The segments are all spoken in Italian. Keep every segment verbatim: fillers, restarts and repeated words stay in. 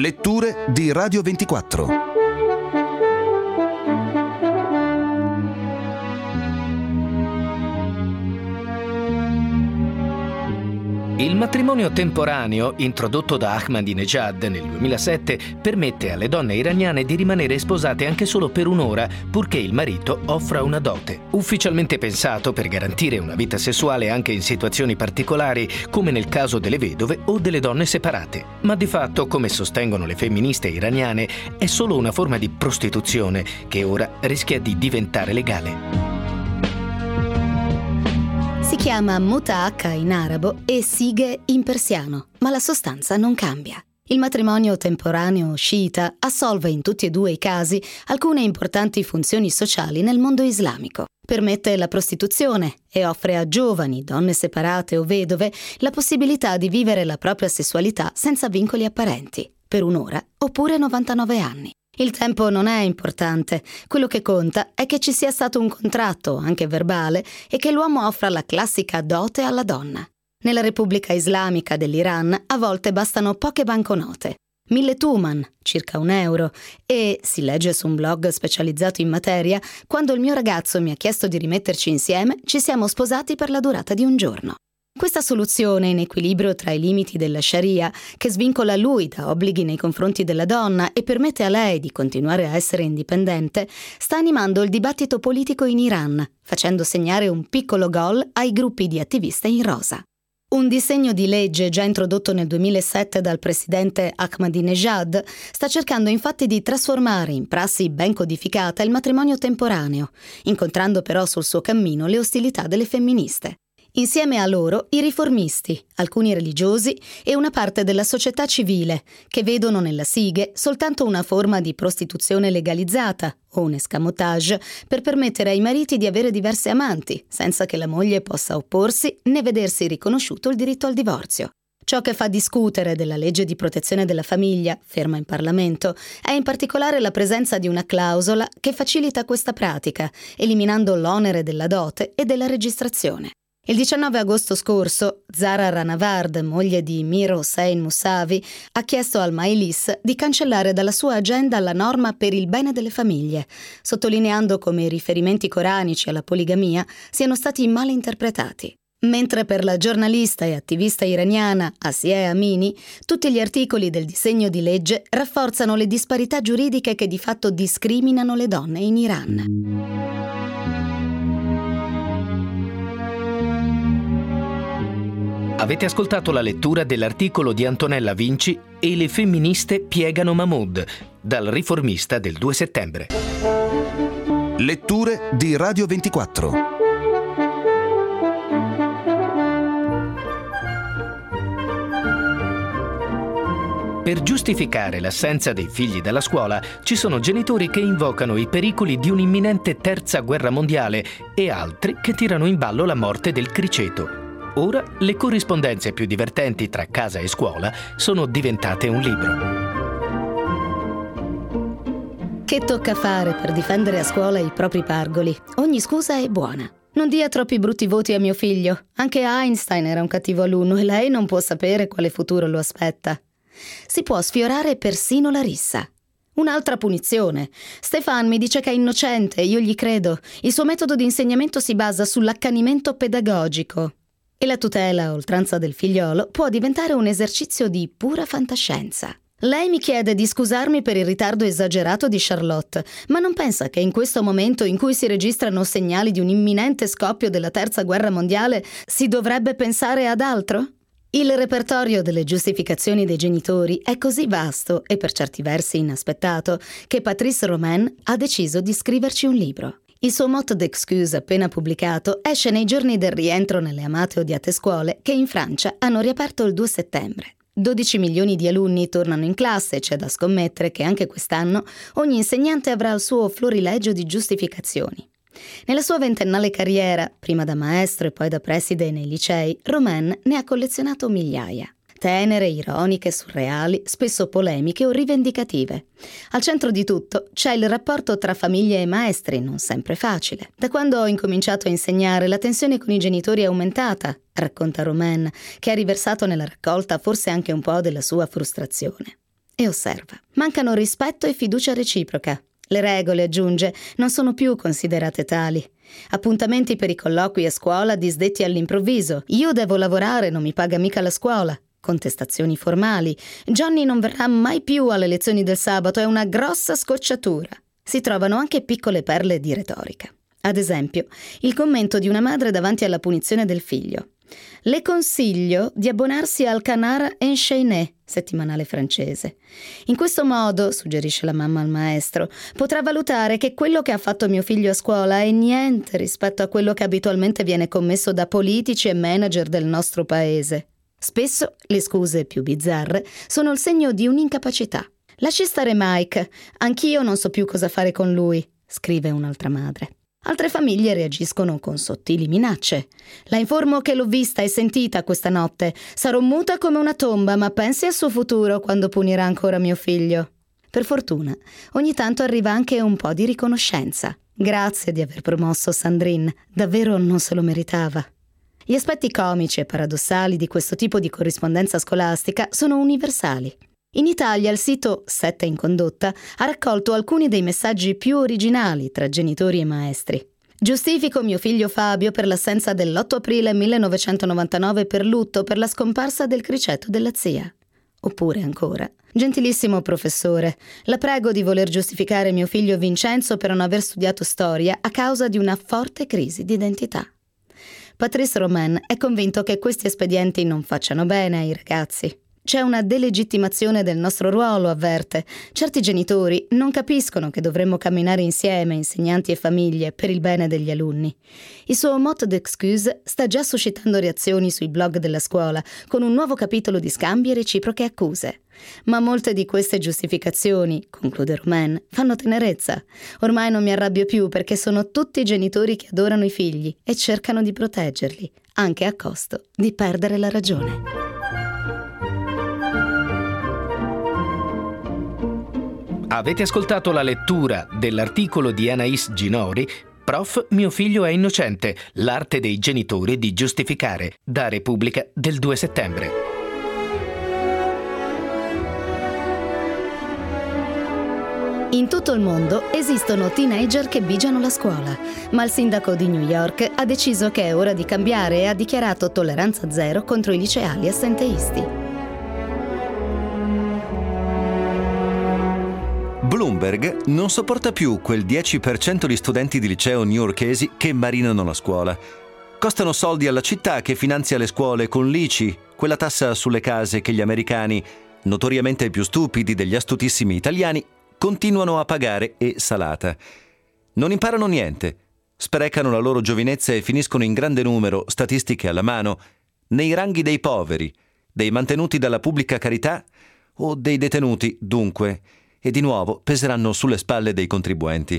Letture di Radio ventiquattro. Il matrimonio temporaneo, introdotto da Ahmadinejad nel duemilasette, permette alle donne iraniane di rimanere sposate anche solo per un'ora, purché il marito offra una dote. Ufficialmente pensato per garantire una vita sessuale anche in situazioni particolari, come nel caso delle vedove o delle donne separate. Ma di fatto, come sostengono le femministe iraniane, è solo una forma di prostituzione che ora rischia di diventare legale. Si chiama Muta'aka in arabo e Sighe in persiano, ma la sostanza non cambia. Il matrimonio temporaneo sciita assolve in tutti e due i casi alcune importanti funzioni sociali nel mondo islamico. Permette la prostituzione e offre a giovani, donne separate o vedove la possibilità di vivere la propria sessualità senza vincoli apparenti, per un'ora oppure novantanove anni. Il tempo non è importante, quello che conta è che ci sia stato un contratto, anche verbale, e che l'uomo offra la classica dote alla donna. Nella Repubblica Islamica dell'Iran a volte bastano poche banconote, mille tuman, circa un euro, e, si legge su un blog specializzato in materia, quando il mio ragazzo mi ha chiesto di rimetterci insieme, ci siamo sposati per la durata di un giorno. Questa soluzione in equilibrio tra i limiti della Sharia, che svincola lui da obblighi nei confronti della donna e permette a lei di continuare a essere indipendente, sta animando il dibattito politico in Iran, facendo segnare un piccolo gol ai gruppi di attiviste in rosa. Un disegno di legge già introdotto nel duemilasette dal presidente Ahmadinejad sta cercando infatti di trasformare in prassi ben codificata il matrimonio temporaneo, incontrando però sul suo cammino le ostilità delle femministe. Insieme a loro i riformisti, alcuni religiosi e una parte della società civile che vedono nella Sighe soltanto una forma di prostituzione legalizzata o un escamotage per permettere ai mariti di avere diverse amanti senza che la moglie possa opporsi né vedersi riconosciuto il diritto al divorzio. Ciò che fa discutere della legge di protezione della famiglia, ferma in Parlamento, è in particolare la presenza di una clausola che facilita questa pratica, eliminando l'onere della dote e della registrazione. Il diciannove agosto scorso, Zara Ranavard, moglie di Mir Hossein Mousavi, ha chiesto al Majlis di cancellare dalla sua agenda la norma per il bene delle famiglie, sottolineando come i riferimenti coranici alla poligamia siano stati male interpretati. Mentre per la giornalista e attivista iraniana Asieh Amini, tutti gli articoli del disegno di legge rafforzano le disparità giuridiche che di fatto discriminano le donne in Iran. Avete ascoltato la lettura dell'articolo di Antonella Vinci e le femministe piegano Mahmoud, dal Riformista del due settembre. Letture di Radio ventiquattro. Per giustificare l'assenza dei figli dalla scuola, ci sono genitori che invocano i pericoli di un'imminente terza guerra mondiale e altri che tirano in ballo la morte del criceto. Ora le corrispondenze più divertenti tra casa e scuola sono diventate un libro. Che tocca fare per difendere a scuola i propri pargoli? Ogni scusa è buona. Non dia troppi brutti voti a mio figlio. Anche Einstein era un cattivo alunno e lei non può sapere quale futuro lo aspetta. Si può sfiorare persino la rissa. Un'altra punizione. Stefan mi dice che è innocente e io gli credo. Il suo metodo di insegnamento si basa sull'accanimento pedagogico. E la tutela a oltranza del figliolo può diventare un esercizio di pura fantascienza. Lei mi chiede di scusarmi per il ritardo esagerato di Charlotte, ma non pensa che in questo momento in cui si registrano segnali di un imminente scoppio della terza guerra mondiale si dovrebbe pensare ad altro? Il repertorio delle giustificazioni dei genitori è così vasto e per certi versi inaspettato che Patrice Romain ha deciso di scriverci un libro. Il suo motto d'excuse appena pubblicato esce nei giorni del rientro nelle amate odiate scuole che in Francia hanno riaperto il due settembre. dodici milioni di alunni tornano in classe e c'è da scommettere che anche quest'anno ogni insegnante avrà il suo florilegio di giustificazioni. Nella sua ventennale carriera, prima da maestro e poi da preside nei licei, Romain ne ha collezionato migliaia. Tenere, ironiche, surreali, spesso polemiche o rivendicative. Al centro di tutto c'è il rapporto tra famiglie e maestri, non sempre facile. Da quando ho incominciato a insegnare, la tensione con i genitori è aumentata, racconta Romain, che ha riversato nella raccolta forse anche un po' della sua frustrazione. E osserva. Mancano rispetto e fiducia reciproca. Le regole, aggiunge, non sono più considerate tali. Appuntamenti per i colloqui a scuola disdetti all'improvviso. Io devo lavorare, non mi paga mica la scuola. Contestazioni formali. Johnny non verrà mai più alle lezioni del sabato, è una grossa scocciatura. Si trovano anche piccole perle di retorica. Ad esempio, il commento di una madre davanti alla punizione del figlio. Le consiglio di abbonarsi al Canard Enchaîné, settimanale francese. In questo modo, suggerisce la mamma al maestro, potrà valutare che quello che ha fatto mio figlio a scuola è niente rispetto a quello che abitualmente viene commesso da politici e manager del nostro paese. Spesso le scuse più bizzarre sono il segno di un'incapacità. Lasci stare Mike, anch'io non so più cosa fare con lui, scrive un'altra madre. Altre famiglie reagiscono con sottili minacce. La informo che l'ho vista e sentita questa notte. Sarò muta come una tomba, ma pensi al suo futuro quando punirà ancora mio figlio. Per fortuna, ogni tanto arriva anche un po' di riconoscenza. Grazie di aver promosso Sandrine, davvero non se lo meritava. Gli aspetti comici e paradossali di questo tipo di corrispondenza scolastica sono universali. In Italia il sito Sette in Condotta ha raccolto alcuni dei messaggi più originali tra genitori e maestri. Giustifico mio figlio Fabio per l'assenza dell'otto aprile millenovecentonovantanove per lutto per la scomparsa del criceto della zia. Oppure ancora, gentilissimo professore, la prego di voler giustificare mio figlio Vincenzo per non aver studiato storia a causa di una forte crisi di identità. Patrice Romain è convinto che questi espedienti non facciano bene ai ragazzi. C'è una delegittimazione del nostro ruolo, avverte. Certi genitori non capiscono che dovremmo camminare insieme, insegnanti e famiglie, per il bene degli alunni. Il suo mot d'excuse sta già suscitando reazioni sui blog della scuola, con un nuovo capitolo di scambi e reciproche accuse. Ma molte di queste giustificazioni, conclude Romain, fanno tenerezza. Ormai non mi arrabbio più perché sono tutti genitori che adorano i figli e cercano di proteggerli, anche a costo di perdere la ragione. Avete ascoltato la lettura dell'articolo di Anaïs Ginori, Prof, mio figlio è innocente, l'arte dei genitori di giustificare, da Repubblica del due settembre. In tutto il mondo esistono teenager che bigiano la scuola, ma il sindaco di New York ha deciso che è ora di cambiare e ha dichiarato tolleranza zero contro i liceali assenteisti. Bloomberg non sopporta più quel dieci per cento di studenti di liceo newyorkesi che marinano la scuola. Costano soldi alla città che finanzia le scuole con l'I C I, quella tassa sulle case che gli americani, notoriamente più stupidi degli astutissimi italiani, continuano a pagare e salata. Non imparano niente, sprecano la loro giovinezza e finiscono in grande numero, statistiche alla mano, nei ranghi dei poveri, dei mantenuti dalla pubblica carità o dei detenuti, dunque, e di nuovo peseranno sulle spalle dei contribuenti.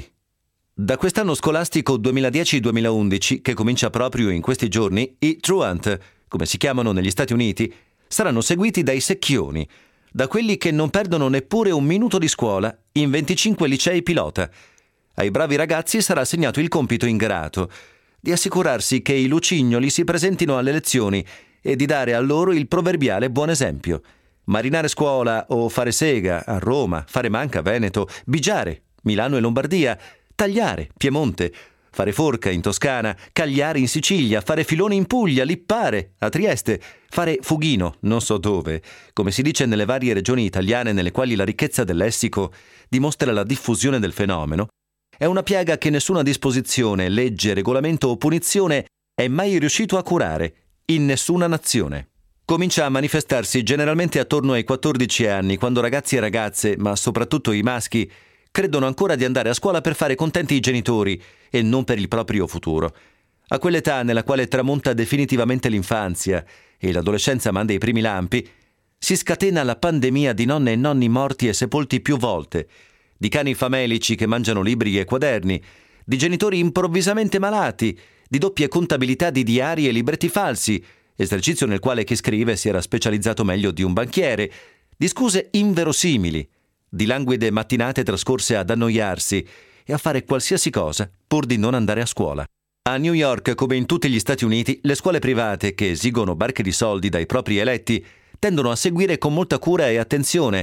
Da quest'anno scolastico duemiladieci duemilaundici, che comincia proprio in questi giorni, i truant, come si chiamano negli Stati Uniti, saranno seguiti dai secchioni, da quelli che non perdono neppure un minuto di scuola in venticinque licei pilota. Ai bravi ragazzi sarà assegnato il compito ingrato di assicurarsi che i lucignoli si presentino alle lezioni e di dare a loro il proverbiale buon esempio. Marinare scuola o fare sega a Roma, fare manca a Veneto, bigiare Milano e Lombardia, tagliare Piemonte, fare forca in Toscana, cagliare in Sicilia, fare filone in Puglia, lippare a Trieste, fare fughino non so dove, come si dice nelle varie regioni italiane nelle quali la ricchezza del lessico dimostra la diffusione del fenomeno, è una piaga che nessuna disposizione, legge, regolamento o punizione è mai riuscito a curare, in nessuna nazione. Comincia a manifestarsi generalmente attorno ai quattordici anni, quando ragazzi e ragazze, ma soprattutto i maschi, credono ancora di andare a scuola per fare contenti i genitori e non per il proprio futuro. A quell'età nella quale tramonta definitivamente l'infanzia e l'adolescenza manda i primi lampi, si scatena la pandemia di nonne e nonni morti e sepolti più volte, di cani famelici che mangiano libri e quaderni, di genitori improvvisamente malati, di doppie contabilità di diari e libretti falsi, esercizio nel quale chi scrive si era specializzato meglio di un banchiere, di scuse inverosimili, di languide mattinate trascorse ad annoiarsi e a fare qualsiasi cosa pur di non andare a scuola. A New York, come in tutti gli Stati Uniti, le scuole private, che esigono barche di soldi dai propri eletti, tendono a seguire con molta cura e attenzione,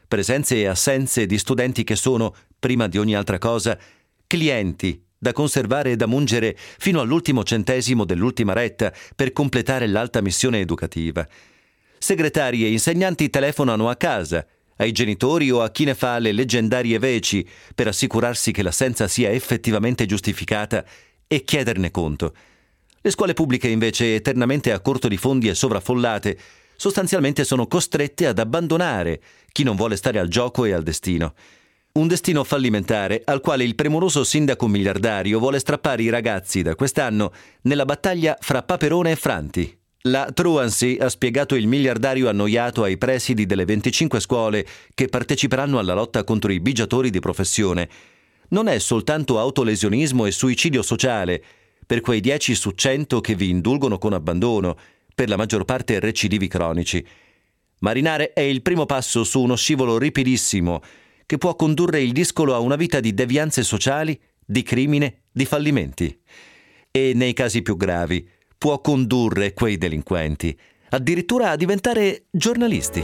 presenze e assenze di studenti che sono, prima di ogni altra cosa, clienti da conservare e da mungere fino all'ultimo centesimo dell'ultima retta per completare l'alta missione educativa. Segretari e insegnanti telefonano a casa, ai genitori o a chi ne fa le leggendarie veci per assicurarsi che l'assenza sia effettivamente giustificata e chiederne conto. Le scuole pubbliche, invece, eternamente a corto di fondi e sovraffollate, sostanzialmente sono costrette ad abbandonare chi non vuole stare al gioco e al destino. Un destino fallimentare al quale il premuroso sindaco miliardario vuole strappare i ragazzi da quest'anno nella battaglia fra Paperone e Franti. La Truancy ha spiegato il miliardario annoiato ai presidi delle venticinque scuole che parteciperanno alla lotta contro i bigiatori di professione. Non è soltanto autolesionismo e suicidio sociale per quei dieci su cento che vi indulgono con abbandono, per la maggior parte recidivi cronici. Marinare è il primo passo su uno scivolo ripidissimo che può condurre il discolo a una vita di devianze sociali, di crimine, di fallimenti. E nei casi più gravi può condurre quei delinquenti addirittura a diventare giornalisti.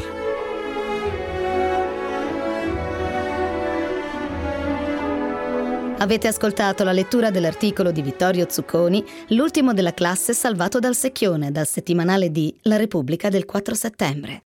Avete ascoltato la lettura dell'articolo di Vittorio Zucconi, l'ultimo della classe salvato dal secchione, dal settimanale di La Repubblica del quattro settembre.